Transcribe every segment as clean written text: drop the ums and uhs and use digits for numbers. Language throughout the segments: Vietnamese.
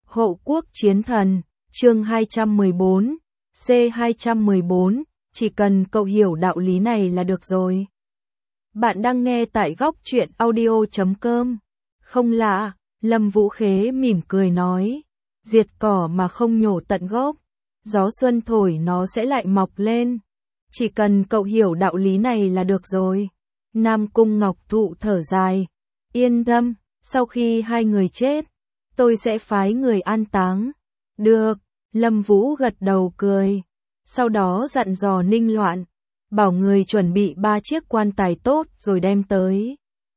Hộ quốc chiến thần, chương 214, C214, chỉ cần cậu hiểu đạo lý này là được rồi. Bạn đang nghe tại góc truyện audio.com. Không lạ, Lâm Vũ Khế mỉm cười nói, diệt cỏ mà không nhổ tận gốc, gió xuân thổi nó sẽ lại mọc lên. Chỉ cần cậu hiểu đạo lý này là được rồi. Nam Cung Ngọc Thụ thở dài, yên tâm, sau khi hai người chết, tôi sẽ phái người an táng. Được, Lâm Vũ gật đầu cười. Sau đó dặn dò Ninh Loạn, bảo người chuẩn bị 3 chiếc quan tài tốt rồi đem tới.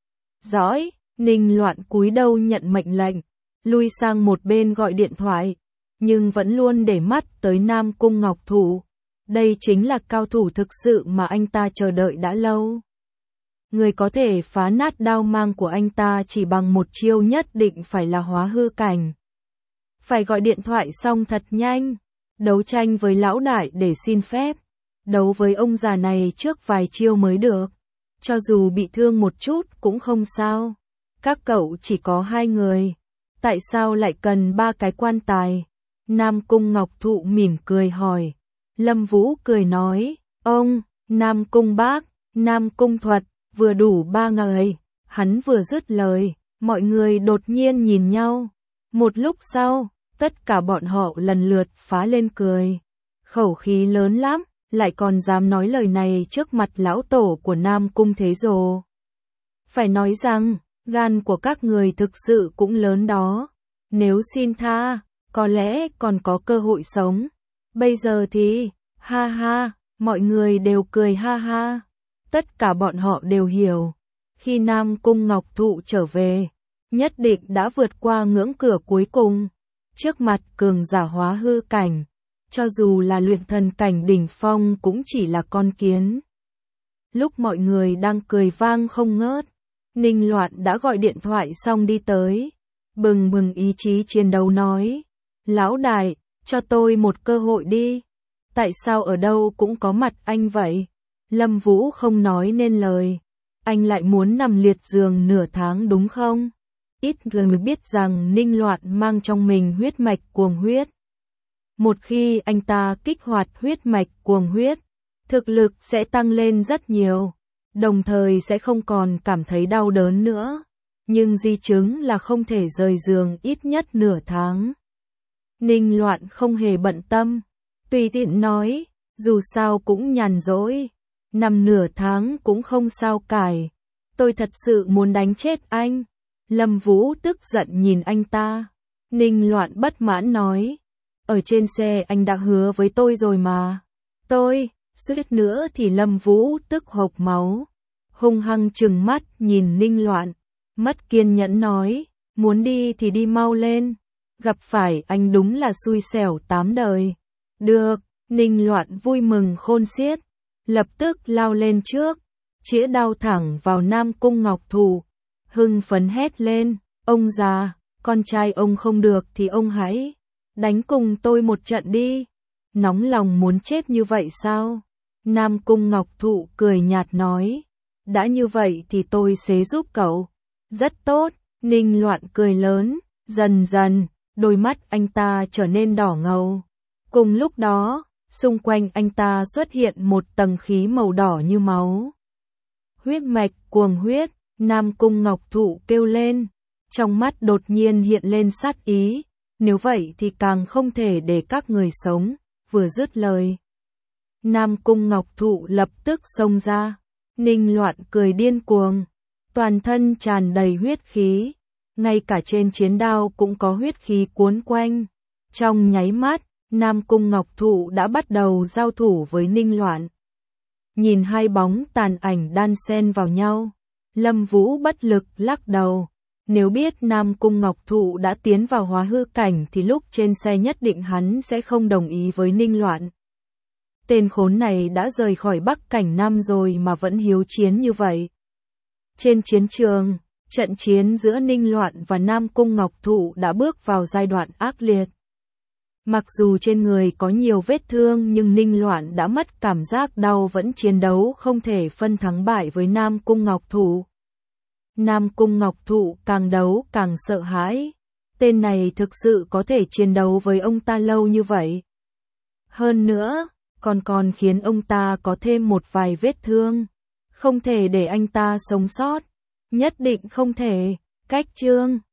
Dõi, Ninh Loạn cúi đầu nhận mệnh lệnh, lui sang một bên gọi điện thoại, nhưng vẫn luôn để mắt tới Nam Cung Ngọc Thụ. Đây chính là cao thủ thực sự mà anh ta chờ đợi đã lâu. Người có thể phá nát đao mang của anh ta chỉ bằng một chiêu nhất định phải là hóa hư cảnh. Phải gọi điện thoại xong thật nhanh, đấu tranh với lão đại để xin phép, đấu với ông già này trước vài chiêu mới được. Cho dù bị thương một chút cũng không sao. Các cậu chỉ có 2 người, tại sao lại cần 3 cái quan tài? Nam Cung Ngọc Thụ mỉm cười hỏi. Lâm Vũ cười nói, ông, Nam Cung bác, Nam Cung Thuật, vừa đủ 3 người. Hắn vừa dứt lời, mọi người đột nhiên nhìn nhau. Một lúc sau, tất cả bọn họ lần lượt phá lên cười. Khẩu khí lớn lắm, lại còn dám nói lời này trước mặt lão tổ của Nam Cung Thế Rồ. Phải nói rằng, gan của các người thực sự cũng lớn đó. Nếu xin tha, có lẽ còn có cơ hội sống. Bây giờ thì, ha ha, mọi người đều cười ha ha. Tất cả bọn họ đều hiểu, khi Nam Cung Ngọc Thụ trở về, nhất định đã vượt qua ngưỡng cửa cuối cùng. Trước mặt cường giả hóa hư cảnh, cho dù là luyện thần cảnh đỉnh phong cũng chỉ là con kiến. Lúc mọi người đang cười vang không ngớt, Ninh Loạn đã gọi điện thoại xong đi tới, bừng bừng ý chí chiến đấu nói, lão đại, cho tôi một cơ hội đi. Tại sao ở đâu cũng có mặt anh vậy? Lâm Vũ không nói nên lời. Anh lại muốn nằm liệt giường nửa tháng đúng không? Ít người mới biết rằng Ninh Loạn mang trong mình huyết mạch cuồng huyết. Một khi anh ta kích hoạt huyết mạch cuồng huyết, thực lực sẽ tăng lên rất nhiều, đồng thời sẽ không còn cảm thấy đau đớn nữa. Nhưng di chứng là không thể rời giường ít nhất nửa tháng. Ninh Loạn không hề bận tâm, tùy tiện nói, dù sao cũng nhàn rỗi, nằm nửa tháng cũng không sao cải. Tôi thật sự muốn đánh chết anh. Lâm Vũ tức giận nhìn anh ta. Ninh Loạn bất mãn nói, ở trên xe anh đã hứa với tôi rồi mà. Tôi, suýt nữa thì Lâm Vũ tức hộc máu, hung hăng trừng mắt nhìn Ninh Loạn, mất kiên nhẫn nói, muốn đi thì đi mau lên, gặp phải anh đúng là xui xẻo 8 đời. Được, Ninh Loạn vui mừng khôn xiết, lập tức lao lên trước, chĩa đao thẳng vào Nam Cung Ngọc Thụ, hưng phấn hét lên, ông già, con trai ông không được thì ông hãy đánh cùng tôi một trận đi. Nóng lòng muốn chết như vậy sao? Nam Cung Ngọc Thụ cười nhạt nói, đã như vậy thì tôi sẽ giúp cậu. Rất tốt, Ninh Loạn cười lớn, dần dần, đôi mắt anh ta trở nên đỏ ngầu. Cùng lúc đó, xung quanh anh ta xuất hiện một tầng khí màu đỏ như máu. Huyết mạch cuồng huyết, Nam Cung Ngọc Thụ kêu lên, trong mắt đột nhiên hiện lên sát ý, nếu vậy thì càng không thể để các người sống. Vừa dứt lời, Nam Cung Ngọc Thụ lập tức xông ra. Ninh Loạn cười điên cuồng, toàn thân tràn đầy huyết khí, ngay cả trên chiến đao cũng có huyết khí cuốn quanh. Trong nháy mắt, Nam Cung Ngọc Thụ đã bắt đầu giao thủ với Ninh Loạn. Nhìn hai bóng tàn ảnh đan xen vào nhau, Lâm Vũ bất lực lắc đầu. Nếu biết Nam Cung Ngọc Thụ đã tiến vào hóa hư cảnh thì lúc trên xe nhất định hắn sẽ không đồng ý với Ninh Loạn. Tên khốn này đã rời khỏi Bắc Cảnh Nam rồi mà vẫn hiếu chiến như vậy. Trên chiến trường, trận chiến giữa Ninh Loạn và Nam Cung Ngọc Thụ đã bước vào giai đoạn ác liệt. Mặc dù trên người có nhiều vết thương nhưng Ninh Loạn đã mất cảm giác đau, vẫn chiến đấu không thể phân thắng bại với Nam Cung Ngọc Thụ. Nam Cung Ngọc Thụ càng đấu càng sợ hãi, tên này thực sự có thể chiến đấu với ông ta lâu như vậy. Hơn nữa, còn khiến ông ta có thêm một vài vết thương. Không thể để anh ta sống sót. Nhất định không thể. Cách chương